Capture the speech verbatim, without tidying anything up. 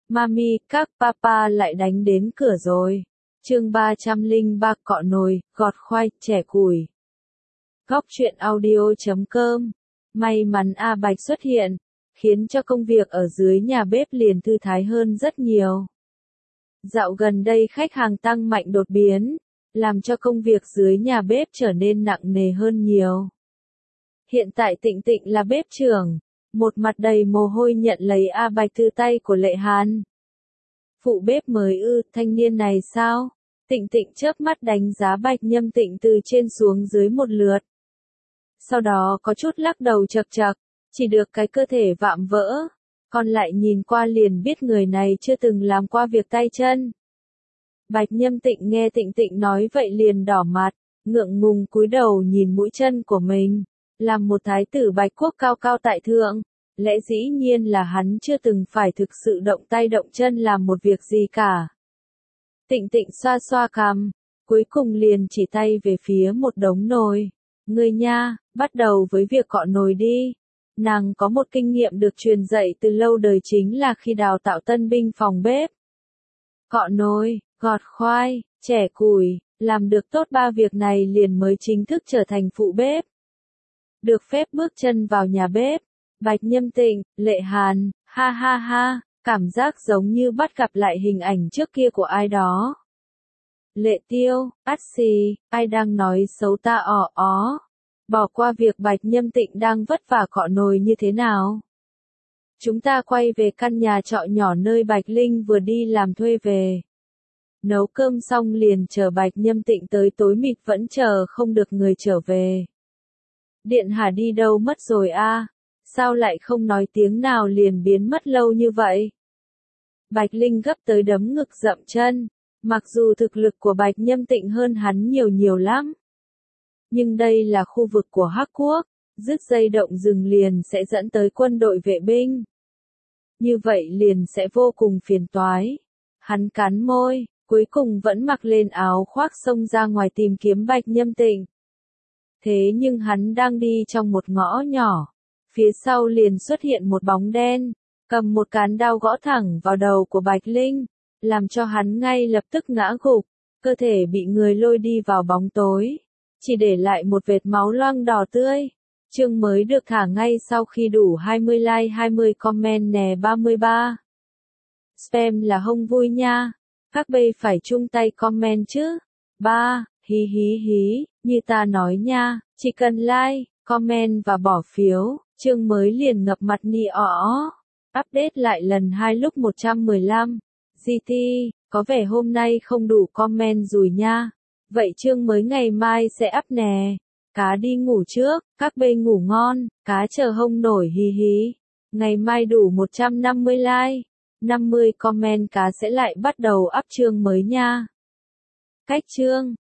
Mami, các papa lại đánh đến cửa rồi. Chương ba trăm lẻ ba cọ nồi, gọt khoai, chẻ củi. Góc truyện audio chấm com. May mắn A Bạch xuất hiện, khiến cho công việc ở dưới nhà bếp liền thư thái hơn rất nhiều. Dạo gần đây khách hàng tăng mạnh đột biến, làm cho công việc dưới nhà bếp trở nên nặng nề hơn nhiều. Hiện tại Tịnh Tịnh là bếp trưởng, một mặt đầy mồ hôi nhận lấy A Bạch từ tay của Lệ Hàn. Phụ bếp mới ư, thanh niên này sao? Tịnh Tịnh chớp mắt đánh giá Bạch Nhâm Tịnh từ trên xuống dưới một lượt. Sau đó có chút lắc đầu chật chật, chỉ được cái cơ thể vạm vỡ, còn lại nhìn qua liền biết người này chưa từng làm qua việc tay chân. Bạch Nhâm Tịnh nghe Tịnh Tịnh nói vậy liền đỏ mặt, ngượng ngùng cúi đầu nhìn mũi chân của mình, làm một thái tử Bạch Quốc cao cao tại thượng, lẽ dĩ nhiên là hắn chưa từng phải thực sự động tay động chân làm một việc gì cả. Tịnh Tịnh xoa xoa cằm, cuối cùng liền chỉ tay về phía một đống nồi. Ngươi nha, bắt đầu với việc cọ nồi đi. Nàng có một kinh nghiệm được truyền dạy từ lâu đời chính là khi đào tạo tân binh phòng bếp. Cọ nồi, gọt khoai, chẻ củi, làm được tốt ba việc này liền mới chính thức trở thành phụ bếp. Được phép bước chân vào nhà bếp, Bạch Nhâm Tịnh, Lệ Hàn, ha ha ha, cảm giác giống như bắt gặp lại hình ảnh trước kia của ai đó. Lệ Tiêu, át xì, ai đang nói xấu ta ỏ ó. Bỏ qua việc Bạch Nhâm Tịnh đang vất vả cọ nồi như thế nào. Chúng ta quay về căn nhà trọ nhỏ nơi Bạch Linh vừa đi làm thuê về. Nấu cơm xong liền chờ Bạch Nhâm Tịnh tới tối mịt vẫn chờ không được người trở về. Điện Hà đi đâu mất rồi a? Sao lại không nói tiếng nào liền biến mất lâu như vậy? Bạch Linh gấp tới đấm ngực dậm chân, mặc dù thực lực của Bạch Nhâm Tịnh hơn hắn nhiều nhiều lắm. Nhưng đây là khu vực của Hắc Quốc, dứt dây động rừng liền sẽ dẫn tới quân đội vệ binh. Như vậy liền sẽ vô cùng phiền toái. Hắn cắn môi, cuối cùng vẫn mặc lên áo khoác xông ra ngoài tìm kiếm Bạch Nhâm Tịnh. Thế nhưng hắn đang đi trong một ngõ nhỏ, phía sau liền xuất hiện một bóng đen, cầm một cán đao gõ thẳng vào đầu của Bạch Linh, làm cho hắn ngay lập tức ngã gục, cơ thể bị người lôi đi vào bóng tối, chỉ để lại một vệt máu loang đỏ tươi. Chương mới được thả ngay sau khi đủ hai mươi like hai mươi comment nè ba mươi ba. Spam là hông vui nha, các bây phải chung tay comment chứ. ba. Hí hí hí, như ta nói nha, chỉ cần like, comment và bỏ phiếu, chương mới liền ngập mặt ni ó ó. Update lại lần hai lúc một trăm mười lăm. giê tê, có vẻ hôm nay không đủ comment rồi nha. Vậy chương mới ngày mai sẽ up nè. Cá đi ngủ trước, các bê ngủ ngon, cá chờ hông nổi hí hí. Ngày mai đủ một trăm năm mươi like, năm mươi comment cá sẽ lại bắt đầu up chương mới nha. Cách chương,